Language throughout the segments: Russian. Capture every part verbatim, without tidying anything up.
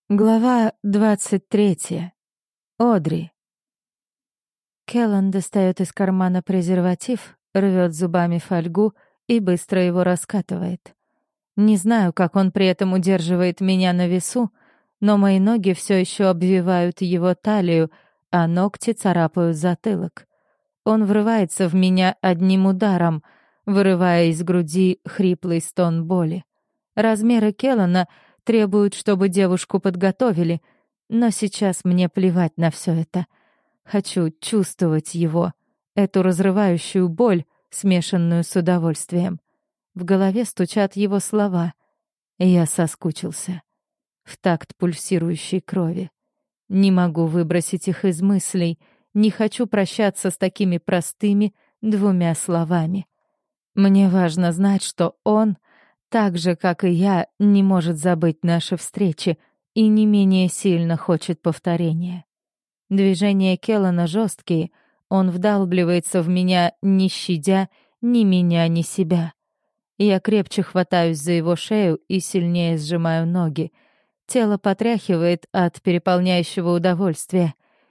Глава двадцать третья. Одри. Келлан достает из кармана презерватив, рвет зубами фольгу и быстро его раскатывает. Не знаю, как он при этом удерживает меня на весу, но мои ноги все еще обвивают его талию, а ногти царапают затылок. Он врывается в меня одним ударом, вырывая из груди хриплый стон боли. Размеры Келлана требуют, чтобы девушку подготовили, но сейчас мне плевать на все это. Хочу чувствовать его, эту разрывающую боль, смешанную с удовольствием. В голове стучат его слова. Я соскучился. В такт пульсирующей крови. Не могу выбросить их из мыслей, не хочу прощаться с такими простыми двумя словами. Мне важно знать, что он, так же, как и я, не может забыть наши встречи и не менее сильно хочет повторения. Движения Келлана жесткие, он вдалбливается в меня, не щадя ни меня, ни себя. Я крепче хватаюсь за его шею и сильнее сжимаю ноги. Тело потряхивает от переполняющего удовольствия.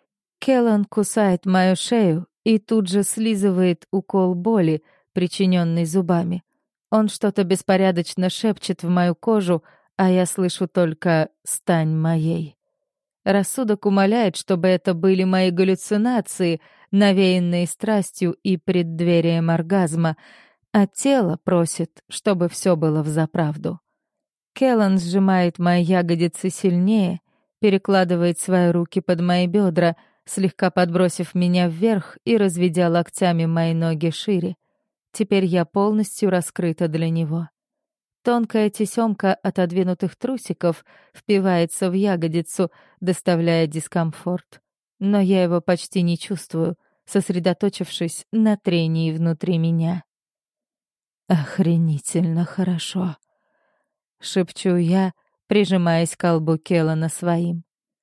Келлан кусает мою шею и тут же слизывает укол боли, причиненный зубами. Он что-то беспорядочно шепчет в мою кожу, а я слышу только «стань моей». Рассудок умоляет, чтобы это были мои галлюцинации, навеянные страстью и преддверием оргазма, а тело просит, чтобы все было взаправду. Келлан сжимает мои ягодицы сильнее, перекладывает свои руки под мои бедра, слегка подбросив меня вверх и разведя локтями мои ноги шире. Теперь я полностью раскрыта для него. Тонкая тесемка отодвинутых трусиков впивается в ягодицу, доставляя дискомфорт. Но я его почти не чувствую, сосредоточившись на трении внутри меня. «Охренительно хорошо», — шепчу я, прижимаясь к колбу Келлана своим.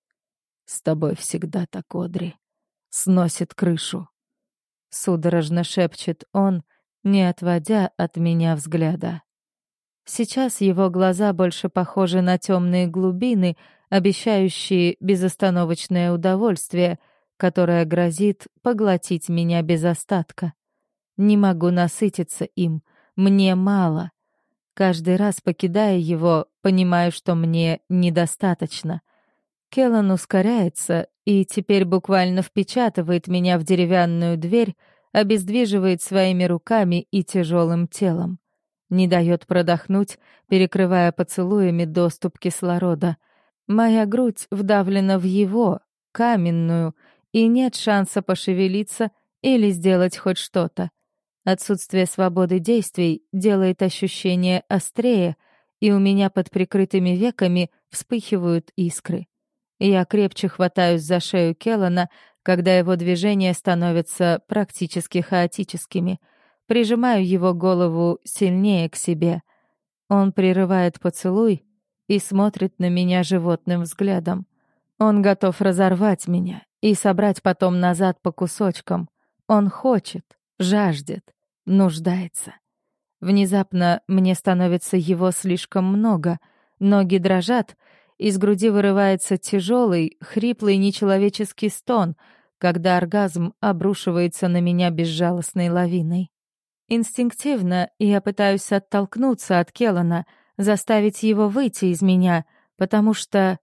«С тобой всегда так, Одри. Сносит крышу», — судорожно шепчет он, не отводя от меня взгляда. Сейчас его глаза больше похожи на темные глубины, обещающие безостановочное удовольствие, которое грозит поглотить меня без остатка. Не могу насытиться им, мне мало. Каждый раз, покидая его, понимаю, что мне недостаточно. Келлан ускоряется и теперь буквально впечатывает меня в деревянную дверь, обездвиживает своими руками и тяжелым телом. Не дает продохнуть, перекрывая поцелуями доступ кислорода. Моя грудь вдавлена в его, каменную, и нет шанса пошевелиться или сделать хоть что-то. Отсутствие свободы действий делает ощущение острее, и у меня под прикрытыми веками вспыхивают искры. Я крепче хватаюсь за шею Келлана, когда его движения становятся практически хаотическими. Прижимаю его голову сильнее к себе. Он прерывает поцелуй и смотрит на меня животным взглядом. Он готов разорвать меня и собрать потом назад по кусочкам. Он хочет, жаждет, нуждается. Внезапно мне становится его слишком много. Ноги дрожат, из груди вырывается тяжелый, хриплый нечеловеческий стон, когда оргазм обрушивается на меня безжалостной лавиной. Инстинктивно я пытаюсь оттолкнуться от Келлана, заставить его выйти из меня, потому что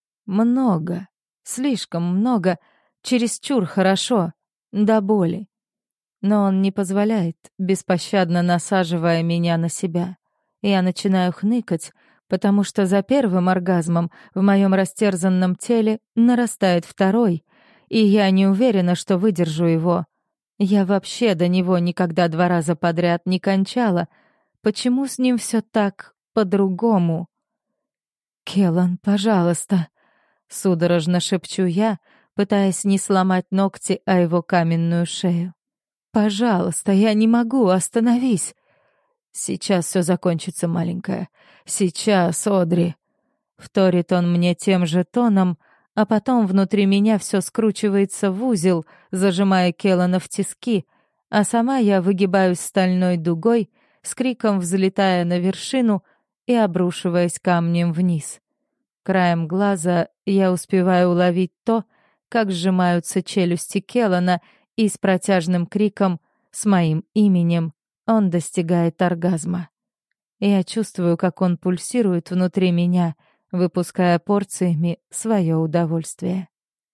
много, слишком много, чересчур хорошо, до боли. Но он не позволяет, беспощадно насаживая меня на себя. Я начинаю хныкать, потому что за первым оргазмом в моем растерзанном теле нарастает второй, и я не уверена, что выдержу его. Я вообще до него никогда два раза подряд не кончала. Почему с ним все так по-другому? «Келлан, пожалуйста», — судорожно шепчу я, пытаясь не сломать ногти о его каменную шею. «Пожалуйста, я не могу, остановись». «Сейчас все закончится, маленькая. Сейчас, Одри». Вторит он мне тем же тоном, а потом внутри меня все скручивается в узел, зажимая Келлана в тиски, а сама я выгибаюсь стальной дугой, с криком взлетая на вершину и обрушиваясь камнем вниз. Краем глаза я успеваю уловить то, как сжимаются челюсти Келлана, и с протяжным криком с моим именем он достигает оргазма. Я чувствую, как он пульсирует внутри меня, выпуская порциями свое удовольствие.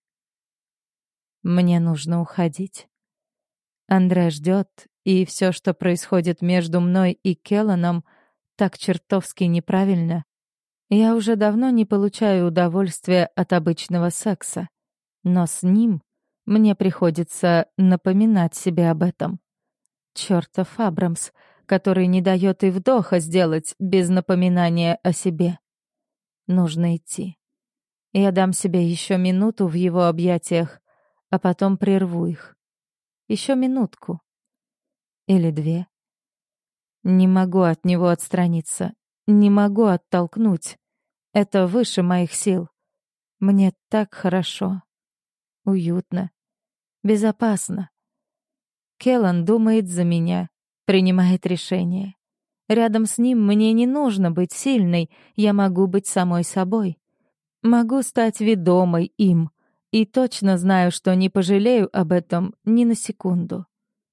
Мне нужно уходить. Андре ждет, и все, что происходит между мной и Келланом, так чертовски неправильно. Я уже давно не получаю удовольствия от обычного секса, но с ним мне приходится напоминать себе об этом. Чёртов Абрамс, который не дает и вдоха сделать без напоминания о себе. Нужно идти. Я дам себе еще минуту в его объятиях, а потом прерву их. Еще минутку. Или две. Не могу от него отстраниться. Не могу оттолкнуть. Это выше моих сил. Мне так хорошо. Уютно. Безопасно. Келлан думает за меня, принимает решение. Рядом с ним мне не нужно быть сильной, я могу быть самой собой. Могу стать ведомой им, и точно знаю, что не пожалею об этом ни на секунду.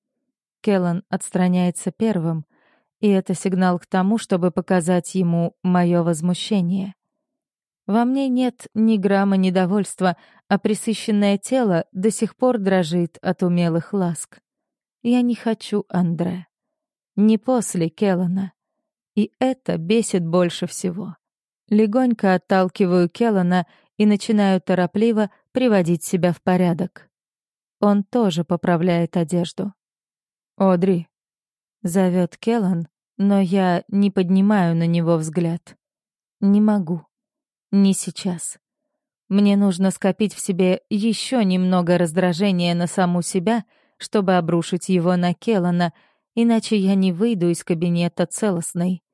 Келлан отстраняется первым, и это сигнал к тому, чтобы показать ему мое возмущение. Во мне нет ни грамма недовольства, а пресыщенное тело до сих пор дрожит от умелых ласк. Я не хочу Андре. Не после Келлана. И это бесит больше всего. Легонько отталкиваю Келлана и начинаю торопливо приводить себя в порядок. Он тоже поправляет одежду. «Одри», — зовет Келлан, но я не поднимаю на него взгляд. Не могу. Не сейчас. Мне нужно скопить в себе еще немного раздражения на саму себя, чтобы обрушить его на Келлана, иначе я не выйду из кабинета целостной.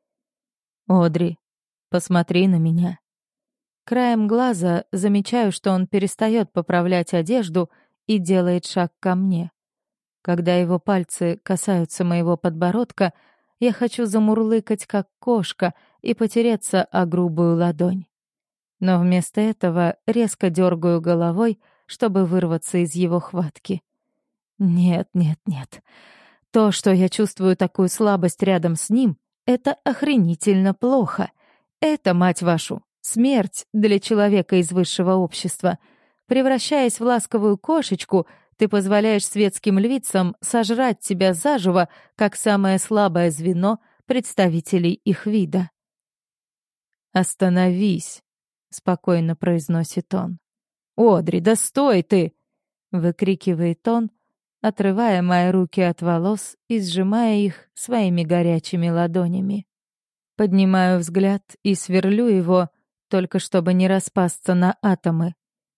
«Одри, посмотри на меня». Краем глаза замечаю, что он перестает поправлять одежду и делает шаг ко мне. Когда его пальцы касаются моего подбородка, я хочу замурлыкать, как кошка, и потереться о грубую ладонь. Но вместо этого резко дергаю головой, чтобы вырваться из его хватки. Нет, нет, нет. То, что я чувствую такую слабость рядом с ним, это охренительно плохо. Это, мать вашу, смерть для человека из высшего общества. Превращаясь в ласковую кошечку, ты позволяешь светским львицам сожрать тебя заживо, как самое слабое звено представителей их вида. «Остановись», — спокойно произносит он. «Одри, да стой ты!» — выкрикивает он, отрывая мои руки от волос и сжимая их своими горячими ладонями. Поднимаю взгляд и сверлю его, только чтобы не распасться на атомы.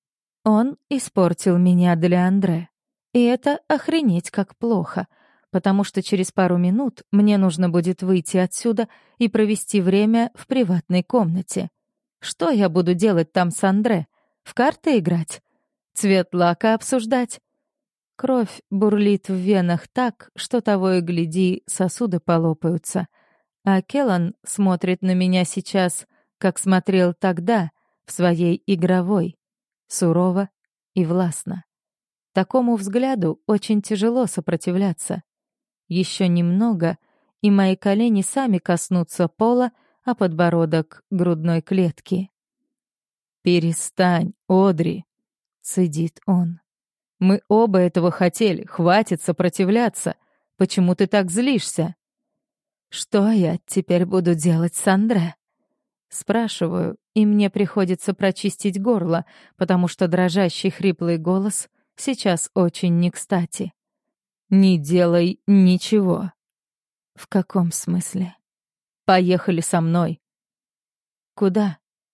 Он испортил меня для Андре. И это охренеть как плохо, потому что через пару минут мне нужно будет выйти отсюда и провести время в приватной комнате. Что я буду делать там с Андре? В карты играть? Цвет лака обсуждать? Кровь бурлит в венах так, что того и гляди, сосуды полопаются. А Келлан смотрит на меня сейчас, как смотрел тогда, в своей игровой, сурово и властно. Такому взгляду очень тяжело сопротивляться. Еще немного, и мои колени сами коснутся пола, а подбородок — грудной клетки. «Перестань, Одри», — цедит он. «Мы оба этого хотели, хватит сопротивляться. Почему ты так злишься?» «Что я теперь буду делать с Андре?» Спрашиваю, и мне приходится прочистить горло, потому что дрожащий хриплый голос сейчас очень не кстати. «Не делай ничего». «В каком смысле?» «Поехали со мной». «Куда?»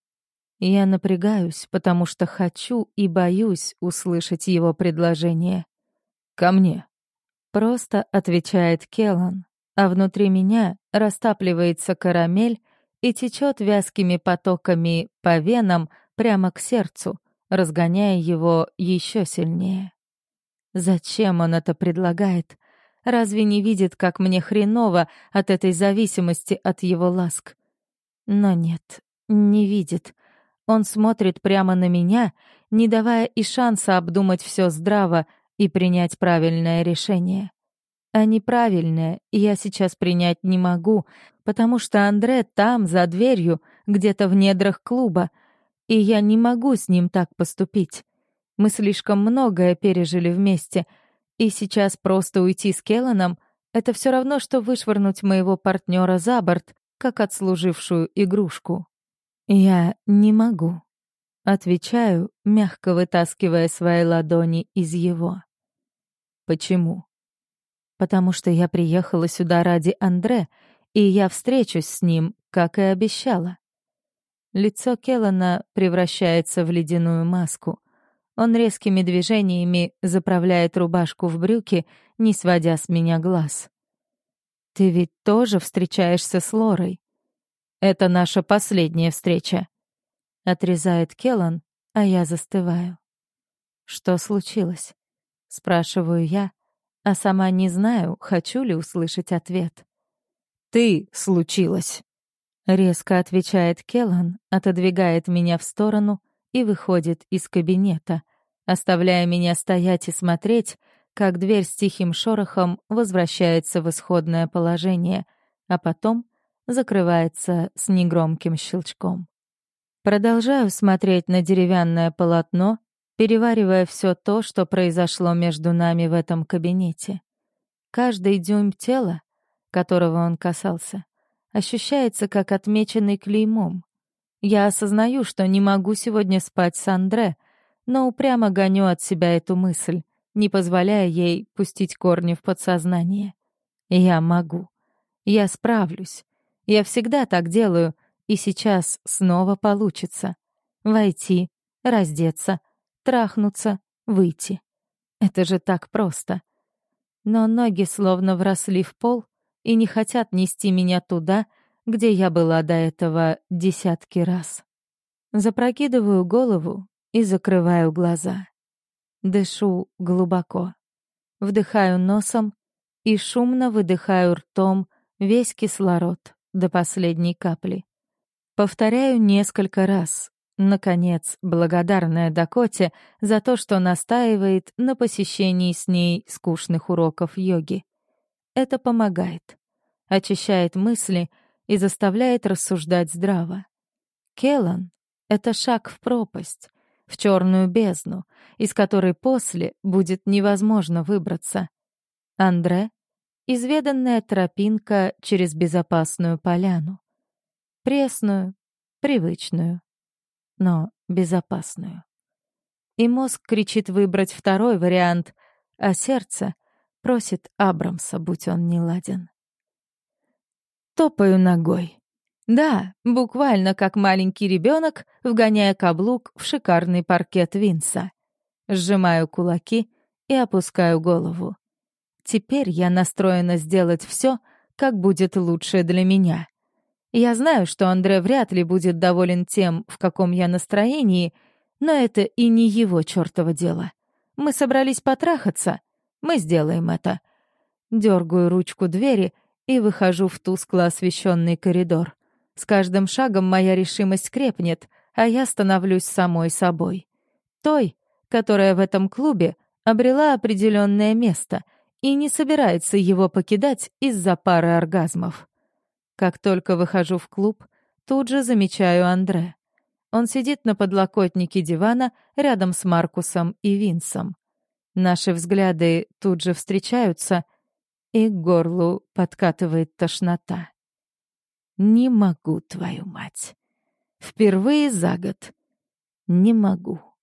Я напрягаюсь, потому что хочу и боюсь услышать его предложение. «Ко мне», — просто отвечает Келлан, а внутри меня растапливается карамель и течет вязкими потоками по венам прямо к сердцу, разгоняя его еще сильнее. Зачем он это предлагает? Разве не видит, как мне хреново от этой зависимости от его ласк? Но нет, не видит. Он смотрит прямо на меня, не давая и шанса обдумать все здраво и принять правильное решение. А неправильное я сейчас принять не могу, потому что Андре там, за дверью, где-то в недрах клуба, и я не могу с ним так поступить. Мы слишком многое пережили вместе, и сейчас просто уйти с Келланом — это все равно, что вышвырнуть моего партнера за борт, как отслужившую игрушку. Я не могу. Отвечаю, мягко вытаскивая свои ладони из его. Почему? Потому что я приехала сюда ради Андре, и я встречусь с ним, как и обещала. Лицо Келлана превращается в ледяную маску. Он резкими движениями заправляет рубашку в брюки, не сводя с меня глаз. «Ты ведь тоже встречаешься с Лорой?» «Это наша последняя встреча», — отрезает Келлан, а я застываю. «Что случилось?» — спрашиваю я, а сама не знаю, хочу ли услышать ответ. «Ты случилось», — резко отвечает Келлан, отодвигает меня в сторону и выходит из кабинета, оставляя меня стоять и смотреть, как дверь с тихим шорохом возвращается в исходное положение, а потом закрывается с негромким щелчком. Продолжаю смотреть на деревянное полотно, переваривая все то, что произошло между нами в этом кабинете. Каждый дюйм тела, которого он касался, ощущается как отмеченный клеймом. Я осознаю, что не могу сегодня спать с Андре, но упрямо гоню от себя эту мысль, не позволяя ей пустить корни в подсознание. Я могу. Я справлюсь. Я всегда так делаю, и сейчас снова получится. Войти, раздеться, трахнуться, выйти. Это же так просто. Но ноги словно вросли в пол и не хотят нести меня туда, где я была до этого десятки раз. Запрокидываю голову и закрываю глаза. Дышу глубоко. Вдыхаю носом и шумно выдыхаю ртом весь кислород до последней капли. Повторяю несколько раз, наконец, благодарная Дакоте за то, что настаивает на посещении с ней скучных уроков йоги. Это помогает, очищает мысли и заставляет рассуждать здраво. Келлан — это шаг в пропасть, в черную бездну, из которой после будет невозможно выбраться. Андре — изведанная тропинка через безопасную поляну. Пресную, привычную, но безопасную. И мозг кричит выбрать второй вариант, а сердце просит Абрамса, будь он неладен. Топаю ногой. Да, буквально как маленький ребенок, вгоняя каблук в шикарный паркет Винса. Сжимаю кулаки и опускаю голову. Теперь я настроена сделать все, как будет лучше для меня. Я знаю, что Андре вряд ли будет доволен тем, в каком я настроении, но это и не его чёртово дело. Мы собрались потрахаться, мы сделаем это. Дёргаю ручку двери и выхожу в тускло освещенный коридор. С каждым шагом моя решимость крепнет, а я становлюсь самой собой. Той, которая в этом клубе обрела определенное место и не собирается его покидать из-за пары оргазмов. Как только выхожу в клуб, тут же замечаю Андре. Он сидит на подлокотнике дивана рядом с Маркусом и Винсом. Наши взгляды тут же встречаются, и к горлу подкатывает тошнота. Не могу, твою мать. Впервые за год. Не могу.